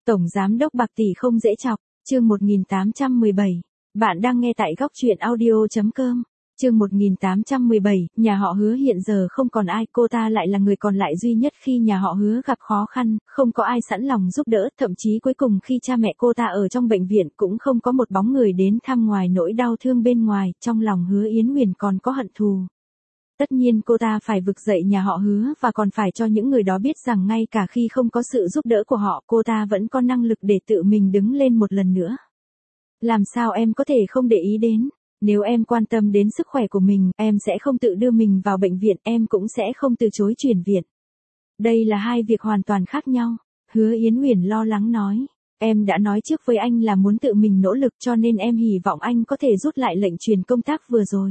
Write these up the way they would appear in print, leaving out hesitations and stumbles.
Tổng giám đốc bạc tỷ không dễ chọc, chương 1817. Bạn đang nghe tại góc truyện audio.com. Chương 1817, nhà họ Hứa hiện giờ không còn ai, cô ta lại là người còn lại duy nhất khi nhà họ Hứa gặp khó khăn, không có ai sẵn lòng giúp đỡ, thậm chí cuối cùng khi cha mẹ cô ta ở trong bệnh viện cũng không có một bóng người đến thăm ngoài nỗi đau thương bên ngoài, trong lòng Hứa Yến Huyền còn có hận thù. Tất nhiên cô ta phải vực dậy nhà họ Hứa và còn phải cho những người đó biết rằng ngay cả khi không có sự giúp đỡ của họ, cô ta vẫn có năng lực để tự mình đứng lên một lần nữa. Làm sao em có thể không để ý đến? Nếu em quan tâm đến sức khỏe của mình, em sẽ không tự đưa mình vào bệnh viện, em cũng sẽ không từ chối chuyển viện. Đây là hai việc hoàn toàn khác nhau. Hứa Yến Huyền lo lắng nói. Em đã nói trước với anh là muốn tự mình nỗ lực, cho nên em hy vọng anh có thể rút lại lệnh truyền công tác vừa rồi.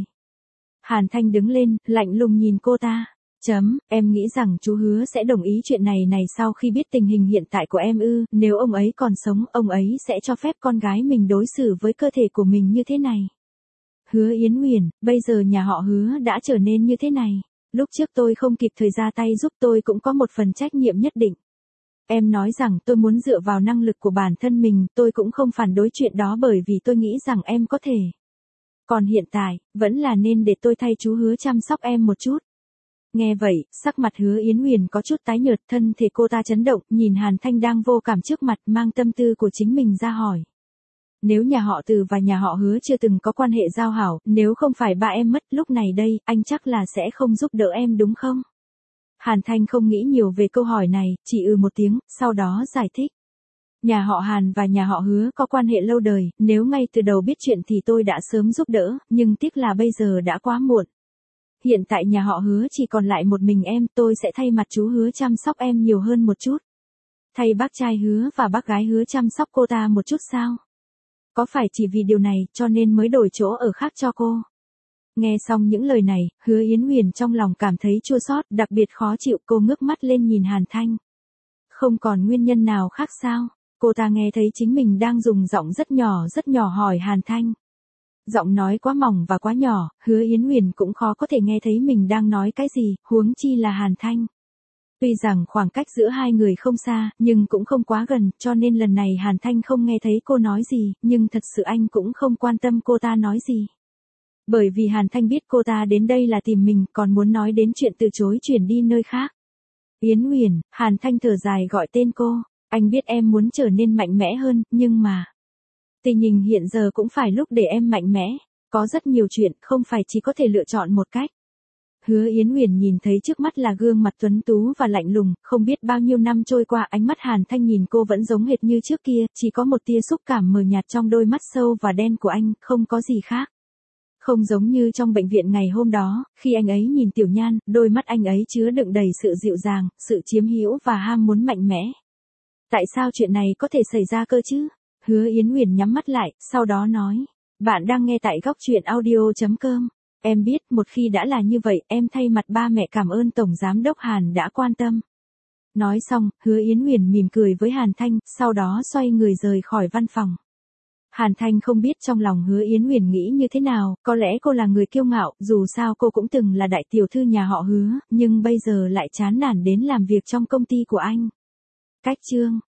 Hàn Thanh đứng lên, lạnh lùng nhìn cô ta. Em nghĩ rằng chú Hứa sẽ đồng ý chuyện này sau khi biết tình hình hiện tại của em ư? Nếu ông ấy còn sống, ông ấy sẽ cho phép con gái mình đối xử với cơ thể của mình như thế này. Hứa Yến Huyền, bây giờ nhà họ Hứa đã trở nên như thế này. Lúc trước tôi không kịp thời ra tay giúp, tôi cũng có một phần trách nhiệm nhất định. Em nói rằng tôi muốn dựa vào năng lực của bản thân mình, tôi cũng không phản đối chuyện đó bởi vì tôi nghĩ rằng em có thể. Còn hiện tại, vẫn là nên để tôi thay chú Hứa chăm sóc em một chút. Nghe vậy, sắc mặt Hứa Yến Huyền có chút tái nhợt, thân thể cô ta chấn động, nhìn Hàn Thanh đang vô cảm trước mặt, mang tâm tư của chính mình ra hỏi. Nếu nhà họ Từ và nhà họ Hứa chưa từng có quan hệ giao hảo, nếu không phải ba em mất lúc này đây, anh chắc là sẽ không giúp đỡ em đúng không? Hàn Thanh không nghĩ nhiều về câu hỏi này, chỉ một tiếng, sau đó giải thích. Nhà họ Hàn và nhà họ Hứa có quan hệ lâu đời, nếu ngay từ đầu biết chuyện thì tôi đã sớm giúp đỡ, nhưng tiếc là bây giờ đã quá muộn. Hiện tại nhà họ Hứa chỉ còn lại một mình em, tôi sẽ thay mặt chú Hứa chăm sóc em nhiều hơn một chút. Thay bác trai Hứa và bác gái Hứa chăm sóc cô ta một chút sao? Có phải chỉ vì điều này cho nên mới đổi chỗ ở khác cho cô? Nghe xong những lời này, Hứa Yến Huyền trong lòng cảm thấy chua xót, đặc biệt khó chịu, cô ngước mắt lên nhìn Hàn Thanh. Không còn nguyên nhân nào khác sao? Cô ta nghe thấy chính mình đang dùng giọng rất nhỏ hỏi Hàn Thanh. Giọng nói quá mỏng và quá nhỏ, Hứa Yến Huyền cũng khó có thể nghe thấy mình đang nói cái gì, huống chi là Hàn Thanh. Tuy rằng khoảng cách giữa hai người không xa, nhưng cũng không quá gần, cho nên lần này Hàn Thanh không nghe thấy cô nói gì, nhưng thật sự anh cũng không quan tâm cô ta nói gì. Bởi vì Hàn Thanh biết cô ta đến đây là tìm mình, còn muốn nói đến chuyện từ chối chuyển đi nơi khác. Yến Huyền, Hàn Thanh thở dài gọi tên cô, anh biết em muốn trở nên mạnh mẽ hơn, nhưng mà... Tình hình hiện giờ cũng phải lúc để em mạnh mẽ, có rất nhiều chuyện, không phải chỉ có thể lựa chọn một cách. Hứa Yến Huyền nhìn thấy trước mắt là gương mặt tuấn tú và lạnh lùng, không biết bao nhiêu năm trôi qua ánh mắt Hàn Thanh nhìn cô vẫn giống hệt như trước kia, chỉ có một tia xúc cảm mờ nhạt trong đôi mắt sâu và đen của anh, không có gì khác. Không giống như trong bệnh viện ngày hôm đó, khi anh ấy nhìn Tiểu Nhan, đôi mắt anh ấy chứa đựng đầy sự dịu dàng, sự chiếm hữu và ham muốn mạnh mẽ. Tại sao chuyện này có thể xảy ra cơ chứ? Hứa Yến Huyền nhắm mắt lại, sau đó nói. Bạn đang nghe tại góc truyện audio.com. Em biết, một khi đã là như vậy, em thay mặt ba mẹ cảm ơn Tổng Giám đốc Hàn đã quan tâm. Nói xong, Hứa Yến Huyền mỉm cười với Hàn Thanh, sau đó xoay người rời khỏi văn phòng. Hàn Thanh không biết trong lòng Hứa Yến Huyền nghĩ như thế nào, có lẽ cô là người kiêu ngạo, dù sao cô cũng từng là đại tiểu thư nhà họ Hứa, nhưng bây giờ lại chán nản đến làm việc trong công ty của anh. Cách chương